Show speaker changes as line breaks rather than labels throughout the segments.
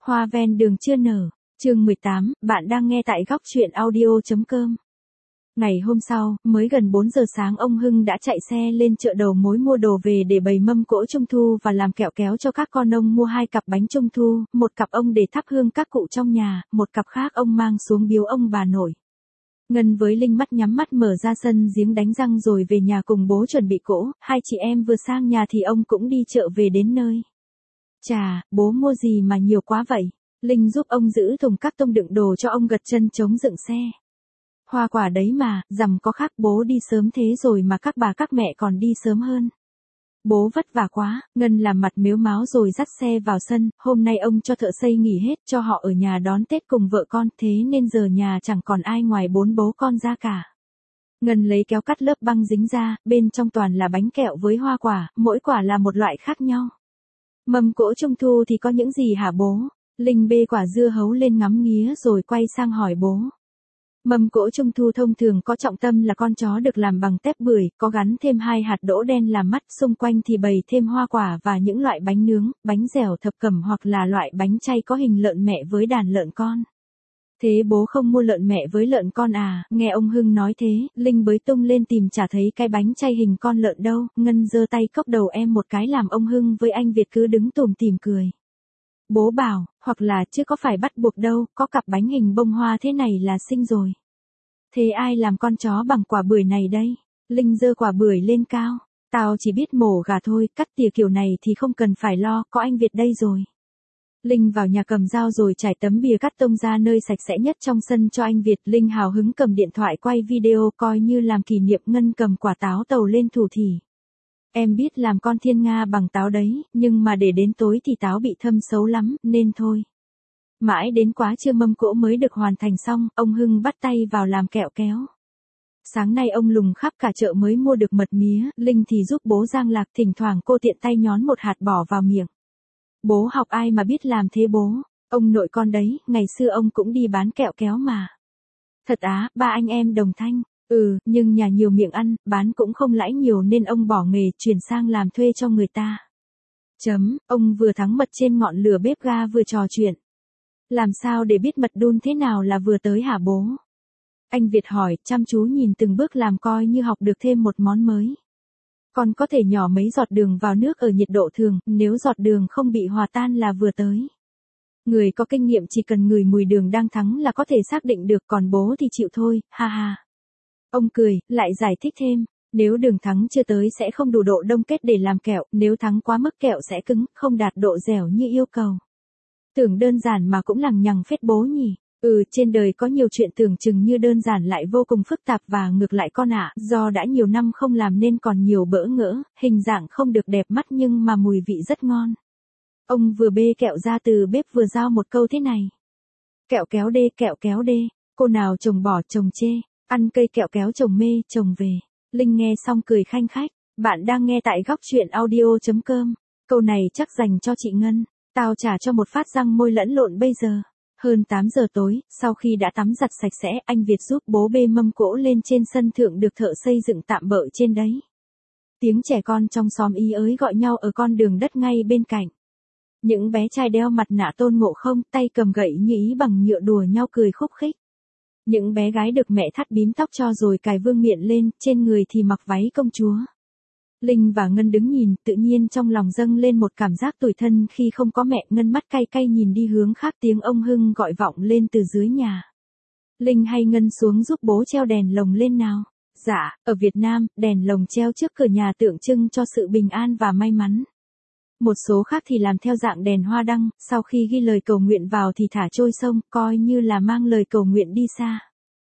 Hoa ven đường chưa nở, chương 18, bạn đang nghe tại góc truyện audio.com. Ngày hôm sau, mới gần 4 giờ sáng ông Hưng đã chạy xe lên chợ đầu mối mua đồ về để bày mâm cỗ trung thu và làm kẹo kéo cho các con. Ông mua 2 cặp bánh trung thu, một cặp ông để thắp hương các cụ trong nhà, một cặp khác ông mang xuống biếu ông bà nội. Ngân với Linh mắt nhắm mắt mở ra sân giếng đánh răng rồi về nhà cùng bố chuẩn bị cỗ. Hai chị em vừa sang nhà thì ông cũng đi chợ về đến nơi. Chà, bố mua gì mà nhiều quá vậy? Linh giúp ông giữ thùng các tông đựng đồ cho ông, gật chân chống dựng xe. Hoa quả đấy mà, rằm có khác, bố đi sớm thế rồi mà các bà các mẹ còn đi sớm hơn. Bố vất vả quá. Ngân làm mặt mếu máo rồi dắt xe vào sân. Hôm nay ông cho thợ xây nghỉ hết, cho họ ở nhà đón Tết cùng vợ con, thế nên giờ nhà chẳng còn ai ngoài 4 bố con ra cả. Ngân lấy kéo cắt lớp băng dính ra, bên trong toàn là bánh kẹo với hoa quả, mỗi quả là một loại khác nhau. Mâm cỗ trung thu thì có những gì hả bố? Linh bê quả dưa hấu lên ngắm nghía rồi quay sang hỏi bố. Mâm cỗ trung thu thông thường có trọng tâm là con chó được làm bằng tép bưởi, có gắn thêm 2 hạt đỗ đen làm mắt, xung quanh thì bày thêm hoa quả và những loại bánh nướng, bánh dẻo thập cẩm hoặc là loại bánh chay có hình lợn mẹ với đàn lợn con. Thế bố không mua lợn mẹ với lợn con à? Nghe ông Hưng nói thế, Linh bới tung lên tìm chả thấy cái bánh chay hình con lợn đâu. Ngân giơ tay cốc đầu em một cái làm ông Hưng với anh Việt cứ đứng tủm tỉm cười. Bố bảo, hoặc là chứ có phải bắt buộc đâu, có cặp bánh hình bông hoa thế này là xinh rồi. Thế ai làm con chó bằng quả bưởi này đây? Linh giơ quả bưởi lên cao. Tao chỉ biết mổ gà thôi, cắt tỉa kiểu này thì không cần phải lo, có anh Việt đây rồi. Linh vào nhà cầm dao rồi trải tấm bìa cắt tông ra nơi sạch sẽ nhất trong sân cho anh Việt. Linh hào hứng cầm điện thoại quay video coi như làm kỷ niệm. Ngân cầm quả táo tàu lên thủ thỉ. Em biết làm con thiên nga bằng táo đấy, nhưng mà để đến tối thì táo bị thâm xấu lắm, nên thôi. Mãi đến quá trưa mâm cỗ mới được hoàn thành xong, ông Hưng bắt tay vào làm kẹo kéo. Sáng nay ông lùng khắp cả chợ mới mua được mật mía, Linh thì giúp bố giang lạc, thỉnh thoảng cô tiện tay nhón một hạt bỏ vào miệng. Bố học ai mà biết làm thế bố? Ông nội con đấy, ngày xưa ông cũng đi bán kẹo kéo mà. Thật á, ba anh em đồng thanh. Nhưng nhà nhiều miệng ăn, bán cũng không lãi nhiều nên ông bỏ nghề, chuyển sang làm thuê cho người ta. Ông vừa thắng mật trên ngọn lửa bếp ga vừa trò chuyện. Làm sao để biết mật đun thế nào là vừa tới hả bố? Anh Việt hỏi, chăm chú nhìn từng bước làm coi như học được thêm một món mới. Còn có thể nhỏ mấy giọt đường vào nước ở nhiệt độ thường, nếu giọt đường không bị hòa tan là vừa tới. Người có kinh nghiệm chỉ cần ngửi mùi đường đang thắng là có thể xác định được, còn bố thì chịu thôi, ha ha. Ông cười, lại giải thích thêm, nếu đường thắng chưa tới sẽ không đủ độ đông kết để làm kẹo, nếu thắng quá mức kẹo sẽ cứng, không đạt độ dẻo như yêu cầu. Tưởng đơn giản mà cũng lằng nhằng phết bố nhỉ. Trên đời có nhiều chuyện tưởng chừng như đơn giản lại vô cùng phức tạp và ngược lại con ạ, do đã nhiều năm không làm nên còn nhiều bỡ ngỡ, hình dạng không được đẹp mắt nhưng mà mùi vị rất ngon. Ông vừa bê kẹo ra từ bếp vừa giao một câu thế này. Kẹo kéo đê, cô nào chồng bỏ chồng chê, ăn cây kẹo kéo chồng mê, chồng về. Linh nghe xong cười khanh khách, bạn đang nghe tại góc truyện audio.com, câu này chắc dành cho chị Ngân, tao trả cho một phát răng môi lẫn lộn bây giờ. Hơn 8 giờ tối, sau khi đã tắm giặt sạch sẽ, anh Việt giúp bố bê mâm cỗ lên trên sân thượng được thợ xây dựng tạm bợ trên đấy. Tiếng trẻ con trong xóm ý ới gọi nhau ở con đường đất ngay bên cạnh. Những bé trai đeo mặt nạ Tôn Ngộ Không, tay cầm gậy như ý bằng nhựa đùa nhau cười khúc khích. Những bé gái được mẹ thắt bím tóc cho rồi cài vương miện lên, trên người thì mặc váy công chúa. Linh và Ngân đứng nhìn, tự nhiên trong lòng dâng lên một cảm giác tủi thân khi không có mẹ. Ngân mắt cay cay nhìn đi hướng khác, tiếng ông Hưng gọi vọng lên từ dưới nhà. Linh hay Ngân xuống giúp bố treo đèn lồng lên nào. Dạ, ở Việt Nam, đèn lồng treo trước cửa nhà tượng trưng cho sự bình an và may mắn. Một số khác thì làm theo dạng đèn hoa đăng, sau khi ghi lời cầu nguyện vào thì thả trôi sông, coi như là mang lời cầu nguyện đi xa.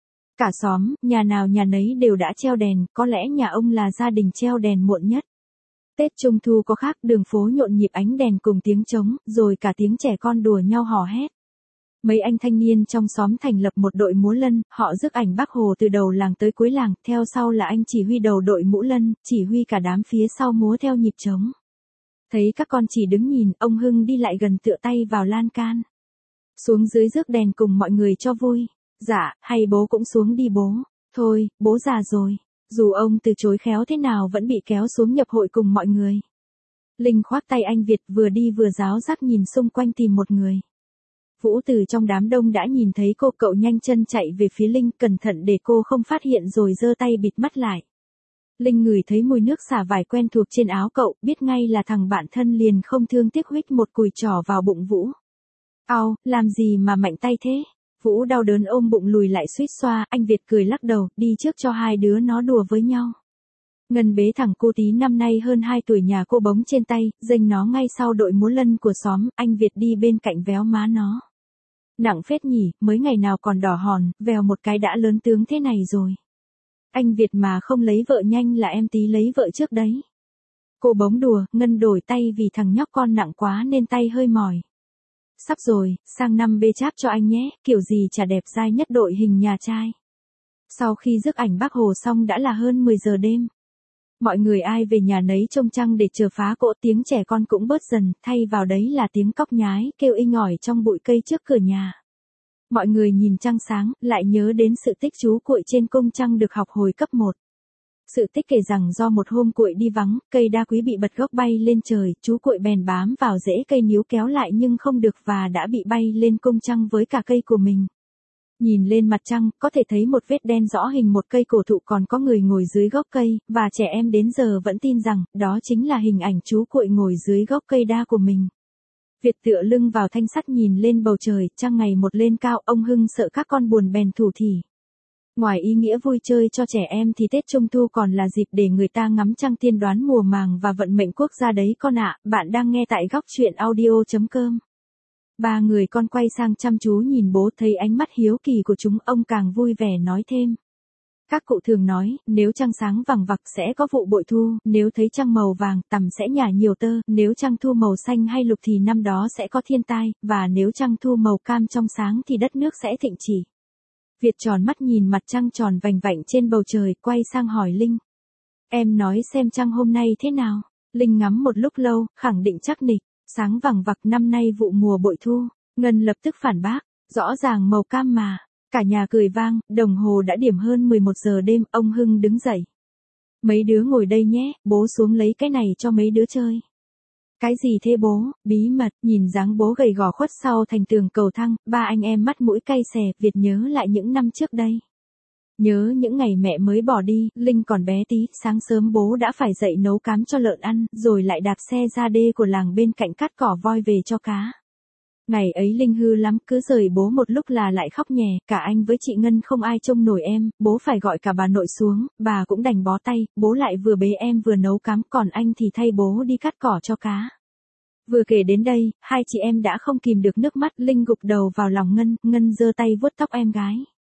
Cả xóm, nhà nào nhà nấy đều đã treo đèn, có lẽ nhà ông là gia đình treo đèn muộn nhất. Tết Trung Thu có khác, đường phố nhộn nhịp ánh đèn cùng tiếng trống, rồi cả tiếng trẻ con đùa nhau hò hét. Mấy anh thanh niên trong xóm thành lập một đội múa lân, họ rước ảnh Bác Hồ từ đầu làng tới cuối làng, theo sau là anh chỉ huy đầu đội mũ lân, chỉ huy cả đám phía sau múa theo nhịp trống. Thấy các con chỉ đứng nhìn, ông Hưng đi lại gần tựa tay vào lan can. Xuống dưới rước đèn cùng mọi người cho vui. Dạ, hay bố cũng xuống đi bố. Thôi, bố già rồi. Dù ông từ chối khéo thế nào vẫn bị kéo xuống nhập hội cùng mọi người. Linh khoác tay anh Việt vừa đi vừa ráo rác nhìn xung quanh tìm một người. Vũ từ trong đám đông đã nhìn thấy cô, cậu nhanh chân chạy về phía Linh, cẩn thận để cô không phát hiện rồi giơ tay bịt mắt lại. Linh ngửi thấy mùi nước xả vải quen thuộc trên áo cậu, biết ngay là thằng bạn thân, liền không thương tiếc huých một cùi trỏ vào bụng Vũ. Au, làm gì mà mạnh tay thế? Vũ đau đớn ôm bụng lùi lại suýt xoa, anh Việt cười lắc đầu, đi trước cho hai đứa nó đùa với nhau. Ngân bế thằng cô tí năm nay hơn 2 tuổi nhà cô bống trên tay, dênh nó ngay sau đội múa lân của xóm, anh Việt đi bên cạnh véo má nó. Nặng phết nhỉ, mới ngày nào còn đỏ hòn, vèo một cái đã lớn tướng thế này rồi. Anh Việt mà không lấy vợ nhanh là em tí lấy vợ trước đấy. Cô bống đùa, Ngân đổi tay vì thằng nhóc con nặng quá nên tay hơi mỏi. Sắp rồi, sang năm bê cháp cho anh nhé, kiểu gì chả đẹp dai nhất đội hình nhà trai. Sau khi rước ảnh Bác Hồ xong đã là hơn 10 giờ đêm. Mọi người ai về nhà nấy trông trăng để chờ phá cỗ, tiếng trẻ con cũng bớt dần, thay vào đấy là tiếng cóc nhái kêu inh ỏi trong bụi cây trước cửa nhà. Mọi người nhìn trăng sáng, lại nhớ đến sự tích chú cuội trên cung trăng được học hồi cấp 1. Sự tích kể rằng do một hôm cuội đi vắng, cây đa quý bị bật gốc bay lên trời, chú cuội bèn bám vào rễ cây níu kéo lại nhưng không được và đã bị bay lên cung trăng với cả cây của mình. Nhìn lên mặt trăng, có thể thấy một vết đen rõ hình một cây cổ thụ, còn có người ngồi dưới gốc cây, và trẻ em đến giờ vẫn tin rằng, đó chính là hình ảnh chú cuội ngồi dưới gốc cây đa của mình. Việt tựa lưng vào thanh sắt nhìn lên bầu trời, trăng ngày một lên cao, ông Hưng sợ các con buồn bèn thủ thỉ. Ngoài ý nghĩa vui chơi cho trẻ em thì Tết Trung Thu còn là dịp để người ta ngắm trăng tiên đoán mùa màng và vận mệnh quốc gia đấy con ạ. Bạn đang nghe tại góc truyện audio.com. Ba người con quay sang chăm chú nhìn bố, thấy ánh mắt hiếu kỳ của chúng, ông càng vui vẻ nói thêm. Các cụ thường nói, nếu trăng sáng vằng vặc sẽ có vụ bội thu, nếu thấy trăng màu vàng, tằm sẽ nhả nhiều tơ, nếu trăng thu màu xanh hay lục thì năm đó sẽ có thiên tai, và nếu trăng thu màu cam trong sáng thì đất nước sẽ thịnh chỉ. Việt tròn mắt nhìn mặt trăng tròn vành vạnh trên bầu trời, quay sang hỏi Linh. Em nói xem trăng hôm nay thế nào? Linh ngắm một lúc lâu, khẳng định chắc nịch, sáng vằng vặc, năm nay vụ mùa bội thu. Ngân lập tức phản bác, rõ ràng màu cam mà. Cả nhà cười vang, đồng hồ đã điểm hơn 11 giờ đêm, ông Hưng đứng dậy. Mấy đứa ngồi đây nhé, bố xuống lấy cái này cho mấy đứa chơi. Cái gì thế bố? Bí mật. Nhìn dáng bố gầy gò khuất sau thành tường cầu thang, ba anh em mắt mũi cay xè, Việt nhớ lại những năm trước đây. Nhớ những ngày mẹ mới bỏ đi, Linh còn bé tí, sáng sớm bố đã phải dậy nấu cám cho lợn ăn, rồi lại đạp xe ra đê của làng bên cạnh cắt cỏ voi về cho cá. Ngày ấy Linh hư lắm, cứ rời bố một lúc là lại khóc nhè, cả anh với chị Ngân không ai trông nổi em, bố phải gọi cả bà nội xuống, bà cũng đành bó tay, bố lại vừa bế em vừa nấu cám, còn anh thì thay bố đi cắt cỏ cho cá. Vừa kể đến đây, hai chị em đã không kìm được nước mắt, Linh gục đầu vào lòng Ngân, Ngân giơ tay vuốt tóc em gái.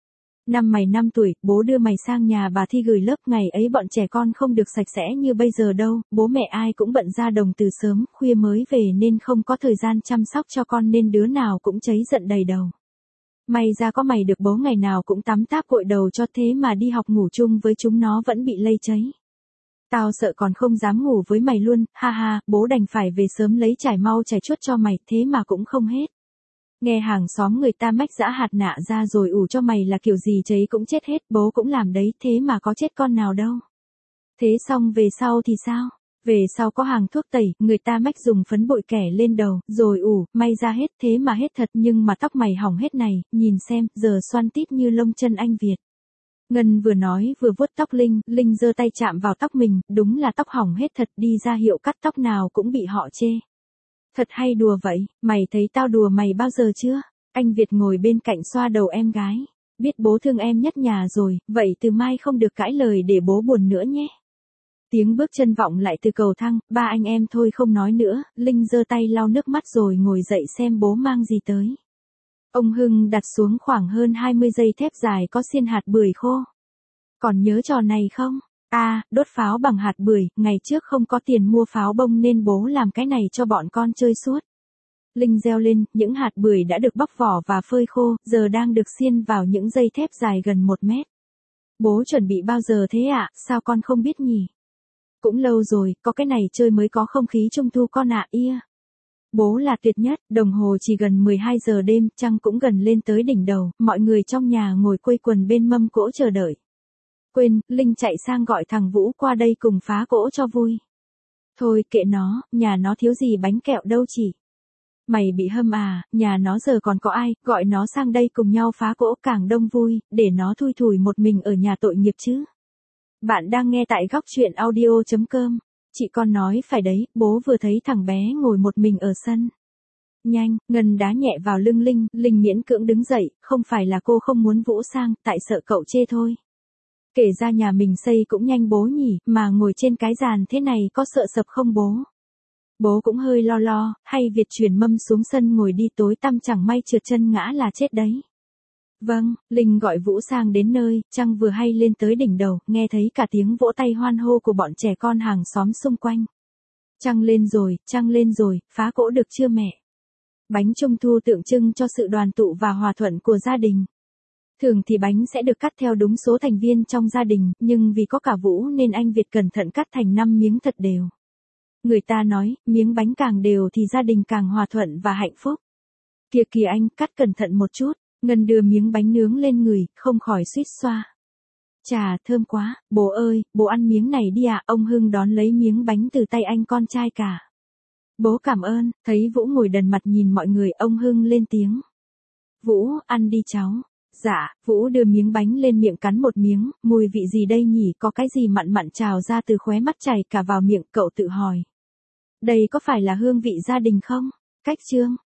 Năm mày 5 tuổi, bố đưa mày sang nhà bà Thi gửi lớp, ngày ấy bọn trẻ con không được sạch sẽ như bây giờ đâu, bố mẹ ai cũng bận ra đồng từ sớm, khuya mới về nên không có thời gian chăm sóc cho con nên đứa nào cũng cháy giận đầy đầu. May ra có mày được bố ngày nào cũng tắm táp gội đầu cho, thế mà đi học ngủ chung với chúng nó vẫn bị lây cháy. Tao sợ còn không dám ngủ với mày luôn, ha ha, bố đành phải về sớm lấy trải mau chải chuốt cho mày, thế mà cũng không hết. Nghe hàng xóm người ta mách giã hạt nạ ra rồi ủ cho mày là kiểu gì cháy cũng chết hết, bố cũng làm đấy, thế mà có chết con nào đâu. Thế xong về sau thì sao? Về sau có hàng thuốc tẩy, người ta mách dùng phấn bội kẻ lên đầu, rồi ủ, may ra hết, thế mà hết thật, nhưng mà tóc mày hỏng hết này, nhìn xem, giờ xoăn tít như lông chân anh Việt. Ngân vừa nói vừa vuốt tóc Linh, Linh giơ tay chạm vào tóc mình, đúng là tóc hỏng hết thật, đi ra hiệu cắt tóc nào cũng bị họ chê. Thật hay đùa vậy, mày thấy tao đùa mày bao giờ chưa? Anh Việt ngồi bên cạnh xoa đầu em gái. Biết bố thương em nhất nhà rồi, vậy từ mai không được cãi lời để bố buồn nữa nhé. Tiếng bước chân vọng lại từ cầu thang, ba anh em thôi không nói nữa, Linh giơ tay lau nước mắt rồi ngồi dậy xem bố mang gì tới. Ông Hưng đặt xuống khoảng hơn 20 dây thép dài có xiên hạt bưởi khô. Còn nhớ trò này không? Đốt pháo bằng hạt bưởi, ngày trước không có tiền mua pháo bông nên bố làm cái này cho bọn con chơi suốt. Linh reo lên, những hạt bưởi đã được bóc vỏ và phơi khô, giờ đang được xiên vào những dây thép dài gần 1 mét. Bố chuẩn bị bao giờ thế ạ, sao con không biết nhỉ? Cũng lâu rồi, có cái này chơi mới có không khí trung thu con ạ, Bố là tuyệt nhất, đồng hồ chỉ gần 12 giờ đêm, trăng cũng gần lên tới đỉnh đầu, mọi người trong nhà ngồi quây quần bên mâm cỗ chờ đợi. Quên, Linh chạy sang gọi thằng Vũ qua đây cùng phá cỗ cho vui. Thôi kệ nó, nhà nó thiếu gì bánh kẹo đâu chỉ. Mày bị hâm à, nhà nó giờ còn có ai, gọi nó sang đây cùng nhau phá cỗ càng đông vui, để nó thui thủi một mình ở nhà tội nghiệp chứ. Bạn đang nghe tại góc chuyện audio.com. Chị con nói phải đấy, bố vừa thấy thằng bé ngồi một mình ở sân. Nhanh, Ngân đá nhẹ vào lưng Linh, Linh miễn cưỡng đứng dậy, không phải là cô không muốn Vũ sang, tại sợ cậu chê thôi. Kể ra nhà mình xây cũng nhanh bố nhỉ, mà ngồi trên cái giàn thế này có sợ sập không bố? Bố cũng hơi lo, hay Việt chuyển mâm xuống sân ngồi đi tối tăm chẳng may trượt chân ngã là chết đấy. Vâng, Linh gọi Vũ sang đến nơi, trăng vừa hay lên tới đỉnh đầu, nghe thấy cả tiếng vỗ tay hoan hô của bọn trẻ con hàng xóm xung quanh. Trăng lên rồi, phá cỗ được chưa mẹ? Bánh trung thu tượng trưng cho sự đoàn tụ và hòa thuận của gia đình. Thường thì bánh sẽ được cắt theo đúng số thành viên trong gia đình, nhưng vì có cả Vũ nên anh Việt cẩn thận cắt thành 5 miếng thật đều. Người ta nói, miếng bánh càng đều thì gia đình càng hòa thuận và hạnh phúc. Kìa anh, cắt cẩn thận một chút. Ngân đưa miếng bánh nướng lên người, không khỏi suýt xoa. Chà, thơm quá, bố ơi, bố ăn miếng này đi ạ. Ông Hưng đón lấy miếng bánh từ tay anh con trai cả. Bố cảm ơn. Thấy Vũ ngồi đần mặt nhìn mọi người, ông Hưng lên tiếng. Vũ, ăn đi cháu. Dạ, Vũ đưa miếng bánh lên miệng cắn một miếng, mùi vị gì đây nhỉ, có cái gì mặn mặn trào ra từ khóe mắt chảy cả vào miệng, cậu tự hỏi. Đây có phải là hương vị gia đình không? Cách chương.